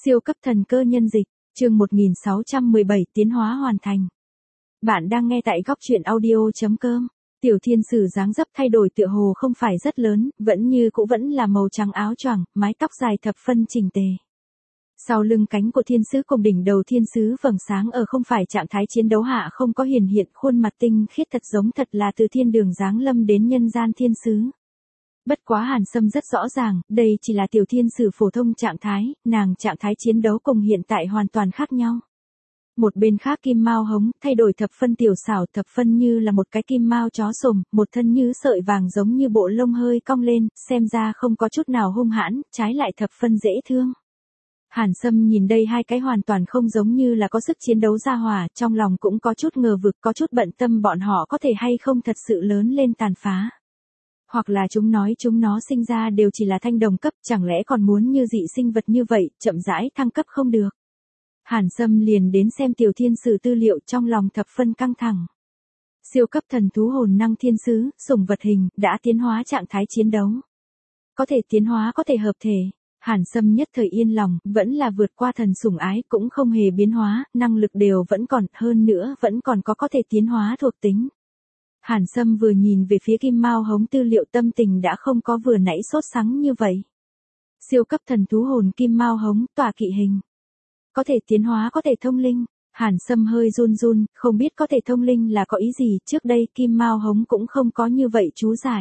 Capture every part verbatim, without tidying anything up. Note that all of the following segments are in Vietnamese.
Siêu cấp thần cơ nhân dịch, chương một nghìn sáu trăm mười bảy tiến hóa hoàn thành. Bạn đang nghe tại góc truyện audio.com. Tiểu thiên sử dáng dấp thay đổi tựa hồ không phải rất lớn, vẫn như cũ vẫn là màu trắng áo choàng, mái tóc dài thập phân chỉnh tề. Sau lưng cánh của thiên sứ cùng đỉnh đầu thiên sứ vầng sáng ở không phải trạng thái chiến đấu hạ không có hiển hiện, khuôn mặt tinh khiết thật giống thật là từ thiên đường giáng lâm đến nhân gian thiên sứ. Bất quá Hàn Sâm rất rõ ràng, đây chỉ là tiểu thiên sử phổ thông trạng thái, nàng trạng thái chiến đấu cùng hiện tại hoàn toàn khác nhau. Một bên khác kim mao hống, thay đổi thập phân tiểu xảo, thập phân như là một cái kim mao chó sồm, một thân như sợi vàng giống như bộ lông hơi cong lên, xem ra không có chút nào hung hãn, trái lại thập phân dễ thương. Hàn Sâm nhìn đây hai cái hoàn toàn không giống như là có sức chiến đấu ra hỏa, trong lòng cũng có chút ngờ vực, có chút bận tâm bọn họ có thể hay không thật sự lớn lên tàn phá. Hoặc là chúng nói chúng nó sinh ra đều chỉ là thanh đồng cấp, chẳng lẽ còn muốn như dị sinh vật như vậy, chậm rãi thăng cấp không được. Hàn Sâm liền đến xem tiểu thiên sử tư liệu, trong lòng thập phân căng thẳng. Siêu cấp thần thú hồn năng thiên sứ, sủng vật hình, đã tiến hóa trạng thái chiến đấu. Có thể tiến hóa có thể hợp thể. Hàn Sâm nhất thời yên lòng, vẫn là vượt qua thần sủng ái, cũng không hề biến hóa, năng lực đều vẫn còn, hơn nữa vẫn còn có có thể tiến hóa thuộc tính. Hàn Sâm vừa nhìn về phía kim mao hống tư liệu, tâm tình đã không có vừa nãy sốt sắng như vậy. Siêu cấp thần thú hồn kim mao hống, tọa kỵ hình. Có thể tiến hóa có thể thông linh. Hàn Sâm hơi run run, không biết có thể thông linh là có ý gì, trước đây kim mao hống cũng không có như vậy chú giải.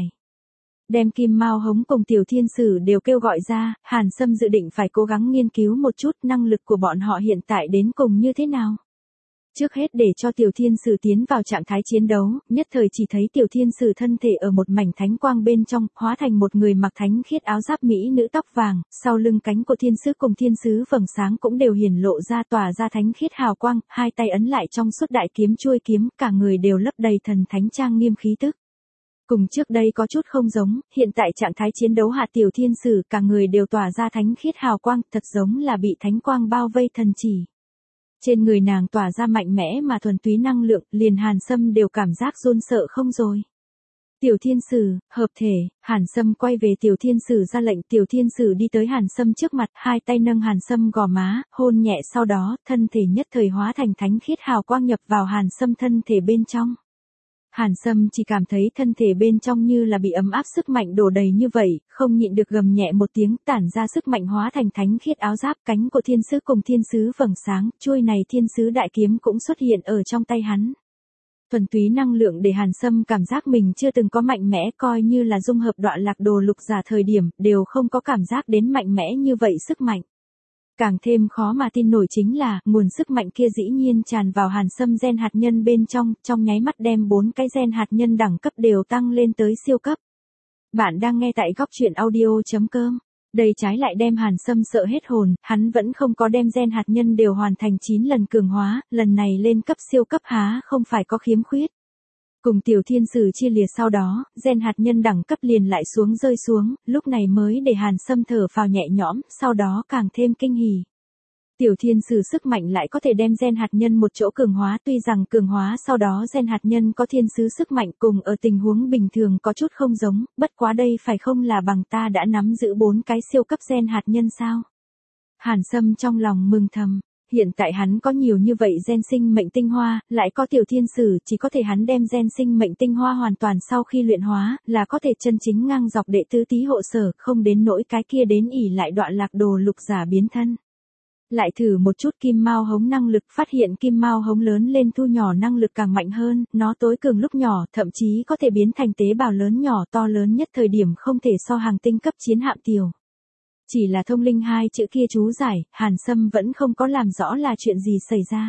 Đem kim mao hống cùng tiểu thiên sử đều kêu gọi ra, Hàn Sâm dự định phải cố gắng nghiên cứu một chút năng lực của bọn họ hiện tại đến cùng như thế nào. Trước hết để cho tiểu thiên sử tiến vào trạng thái chiến đấu, nhất thời chỉ thấy tiểu thiên sử thân thể ở một mảnh thánh quang bên trong, hóa thành một người mặc thánh khiết áo giáp mỹ nữ tóc vàng, sau lưng cánh của thiên sứ cùng thiên sứ vầng sáng cũng đều hiển lộ ra tỏa ra thánh khiết hào quang, hai tay ấn lại trong suốt đại kiếm chuôi kiếm, cả người đều lấp đầy thần thánh trang nghiêm khí tức. Cùng trước đây có chút không giống, hiện tại trạng thái chiến đấu hạ tiểu thiên sử, cả người đều tỏa ra thánh khiết hào quang, thật giống là bị thánh quang bao vây thần chỉ. Trên người nàng tỏa ra mạnh mẽ mà thuần túy năng lượng, liền Hàn Sâm đều cảm giác run sợ không rồi. Tiểu thiên sử, hợp thể, Hàn Sâm quay về tiểu thiên sử ra lệnh, tiểu thiên sử đi tới Hàn Sâm trước mặt, hai tay nâng Hàn Sâm gò má, hôn nhẹ, sau đó, thân thể nhất thời hóa thành thánh khiết hào quang nhập vào Hàn Sâm thân thể bên trong. Hàn Sâm chỉ cảm thấy thân thể bên trong như là bị ấm áp sức mạnh đổ đầy như vậy, không nhịn được gầm nhẹ một tiếng, tản ra sức mạnh hóa thành thánh khiết áo giáp, cánh của thiên sứ cùng thiên sứ vầng sáng, chuôi này thiên sứ đại kiếm cũng xuất hiện ở trong tay hắn. Thuần túy năng lượng để Hàn Sâm cảm giác mình chưa từng có mạnh mẽ, coi như là dung hợp đoạn lạc đồ lục giả thời điểm, đều không có cảm giác đến mạnh mẽ như vậy sức mạnh. Càng thêm khó mà tin nổi chính là, nguồn sức mạnh kia dĩ nhiên tràn vào Hàn Sâm gen hạt nhân bên trong, trong nháy mắt đem bốn cái gen hạt nhân đẳng cấp đều tăng lên tới siêu cấp. Bạn đang nghe tại góc truyện audio.com. Đây trái lại đem Hàn Sâm sợ hết hồn, hắn vẫn không có đem gen hạt nhân đều hoàn thành chín lần cường hóa, lần này lên cấp siêu cấp há không phải có khiếm khuyết. Cùng tiểu thiên sử chia lìa sau đó, gen hạt nhân đẳng cấp liền lại xuống rơi xuống, lúc này mới để Hàn Sâm thở phào nhẹ nhõm, sau đó càng thêm kinh hỉ. Tiểu thiên sử sức mạnh lại có thể đem gen hạt nhân một chỗ cường hóa, tuy rằng cường hóa sau đó gen hạt nhân có thiên sứ sức mạnh cùng ở tình huống bình thường có chút không giống, bất quá đây phải không là bằng ta đã nắm giữ bốn cái siêu cấp gen hạt nhân sao? Hàn Sâm trong lòng mừng thầm. Hiện tại hắn có nhiều như vậy gen sinh mệnh tinh hoa, lại có tiểu thiên sử, chỉ có thể hắn đem gen sinh mệnh tinh hoa hoàn toàn sau khi luyện hóa, là có thể chân chính ngang dọc đệ tứ tí hộ sở, không đến nỗi cái kia đến ỉ lại đoạn lạc đồ lục giả biến thân. Lại thử một chút kim mao hống năng lực, phát hiện kim mao hống lớn lên thu nhỏ năng lực càng mạnh hơn, nó tối cường lúc nhỏ, thậm chí có thể biến thành tế bào lớn nhỏ to lớn nhất thời điểm không thể so hàng tinh cấp chiến hạm tiểu. Chỉ là thông linh hai chữ kia chú giải, Hàn Sâm vẫn không có làm rõ là chuyện gì xảy ra.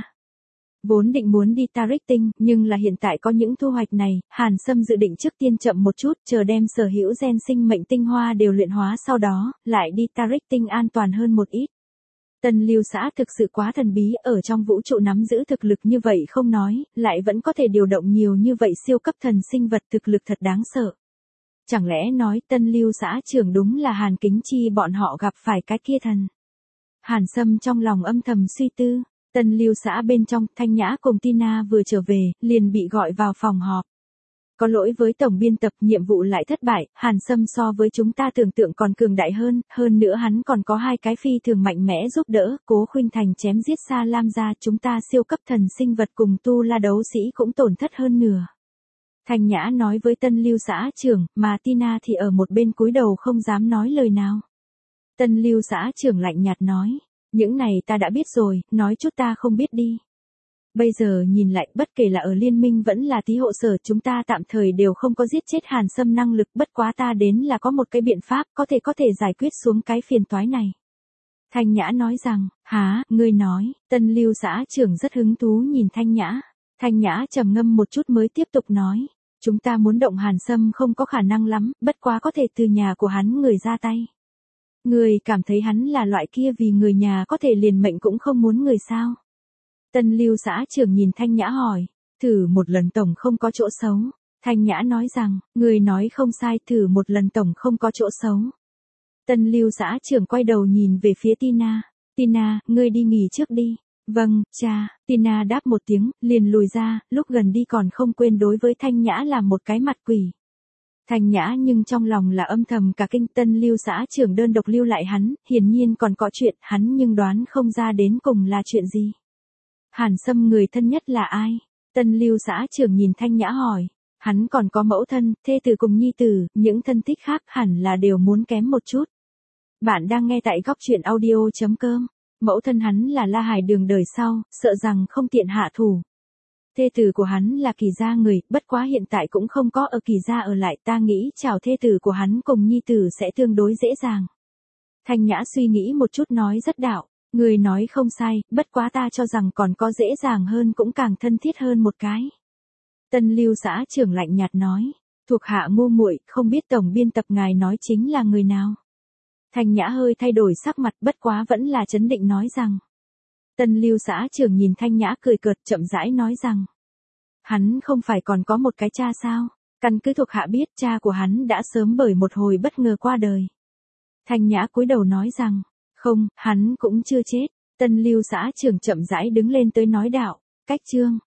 Vốn định muốn đi Taric tinh, nhưng là hiện tại có những thu hoạch này, Hàn Sâm dự định trước tiên chậm một chút, chờ đem sở hữu gen sinh mệnh tinh hoa đều luyện hóa sau đó, lại đi Taric tinh an toàn hơn một ít. Tân Lưu xã thực sự quá thần bí, ở trong vũ trụ nắm giữ thực lực như vậy không nói, lại vẫn có thể điều động nhiều như vậy siêu cấp thần sinh vật, thực lực thật đáng sợ. Chẳng lẽ nói Tân Lưu xã trưởng đúng là Hàn Kính Chi bọn họ gặp phải cái kia thần? Hàn Sâm trong lòng âm thầm suy tư, Tân Lưu xã bên trong, Thanh Nhã cùng Tina vừa trở về, liền bị gọi vào phòng họp. Có lỗi với tổng biên tập, nhiệm vụ lại thất bại, Hàn Sâm so với chúng ta tưởng tượng còn cường đại hơn, hơn nữa hắn còn có hai cái phi thường mạnh mẽ giúp đỡ, Cố Khuynh Thành chém giết Sa Lam gia, chúng ta siêu cấp thần sinh vật cùng tu la đấu sĩ cũng tổn thất hơn nửa. Thanh Nhã nói với Tân Lưu xã trưởng, mà Tina thì ở một bên cúi đầu không dám nói lời nào. Tân Lưu xã trưởng lạnh nhạt nói, những này ta đã biết rồi, nói chút ta không biết đi. Bây giờ nhìn lại, bất kể là ở liên minh vẫn là tí hộ sở, chúng ta tạm thời đều không có giết chết Hàn Sâm năng lực, bất quá ta đến là có một cái biện pháp, có thể có thể giải quyết xuống cái phiền toái này. Thanh Nhã nói rằng, hả, ngươi nói, Tân Lưu xã trưởng rất hứng thú nhìn Thanh Nhã. Thanh Nhã trầm ngâm một chút mới tiếp tục nói, chúng ta muốn động Hàn Sâm không có khả năng lắm, bất quá có thể từ nhà của hắn người ra tay. Người cảm thấy hắn là loại kia vì người nhà có thể liền mệnh cũng không muốn người sao? Tân Lưu xã trưởng nhìn Thanh Nhã hỏi, thử một lần tổng không có chỗ xấu. Thanh Nhã nói rằng, người nói không sai, thử một lần tổng không có chỗ xấu. Tân Lưu xã trưởng quay đầu nhìn về phía Tina, Tina, ngươi đi nghỉ trước đi. Vâng, cha, Tina đáp một tiếng, liền lùi ra, lúc gần đi còn không quên đối với Thanh Nhã làm một cái mặt quỷ. Thanh Nhã nhưng trong lòng là âm thầm cả kinh, Tân Lưu xã trưởng đơn độc lưu lại hắn, hiển nhiên còn có chuyện, hắn nhưng đoán không ra đến cùng là chuyện gì. Hàn Sâm người thân nhất là ai? Tân Lưu xã trưởng nhìn Thanh Nhã hỏi, hắn còn có mẫu thân, thê tử cùng nhi tử, những thân thích khác hẳn là đều muốn kém một chút. Bạn đang nghe tại góc truyện audio chấm com. Mẫu thân hắn là La Hải Đường đời sau, sợ rằng không tiện hạ thủ. Thê tử của hắn là Kỳ gia người, bất quá hiện tại cũng không có ở Kỳ gia ở lại, ta nghĩ chào thê tử của hắn cùng nhi tử sẽ tương đối dễ dàng. Thanh Nhã suy nghĩ một chút nói rất đạo, người nói không sai, bất quá ta cho rằng còn có dễ dàng hơn cũng càng thân thiết hơn một cái. Tân Lưu xã trưởng lạnh nhạt nói, thuộc hạ ngu muội, không biết tổng biên tập ngài nói chính là người nào. Thanh Nhã hơi thay đổi sắc mặt, bất quá vẫn là trấn định nói rằng. Tân Lưu xã trưởng nhìn Thanh Nhã cười cợt, chậm rãi nói rằng. Hắn không phải còn có một cái cha sao? Căn cứ thuộc hạ biết cha của hắn đã sớm bởi một hồi bất ngờ qua đời. Thanh Nhã cúi đầu nói rằng. Không, hắn cũng chưa chết. Tân Lưu xã trưởng chậm rãi đứng lên tới nói đạo. Cách chương.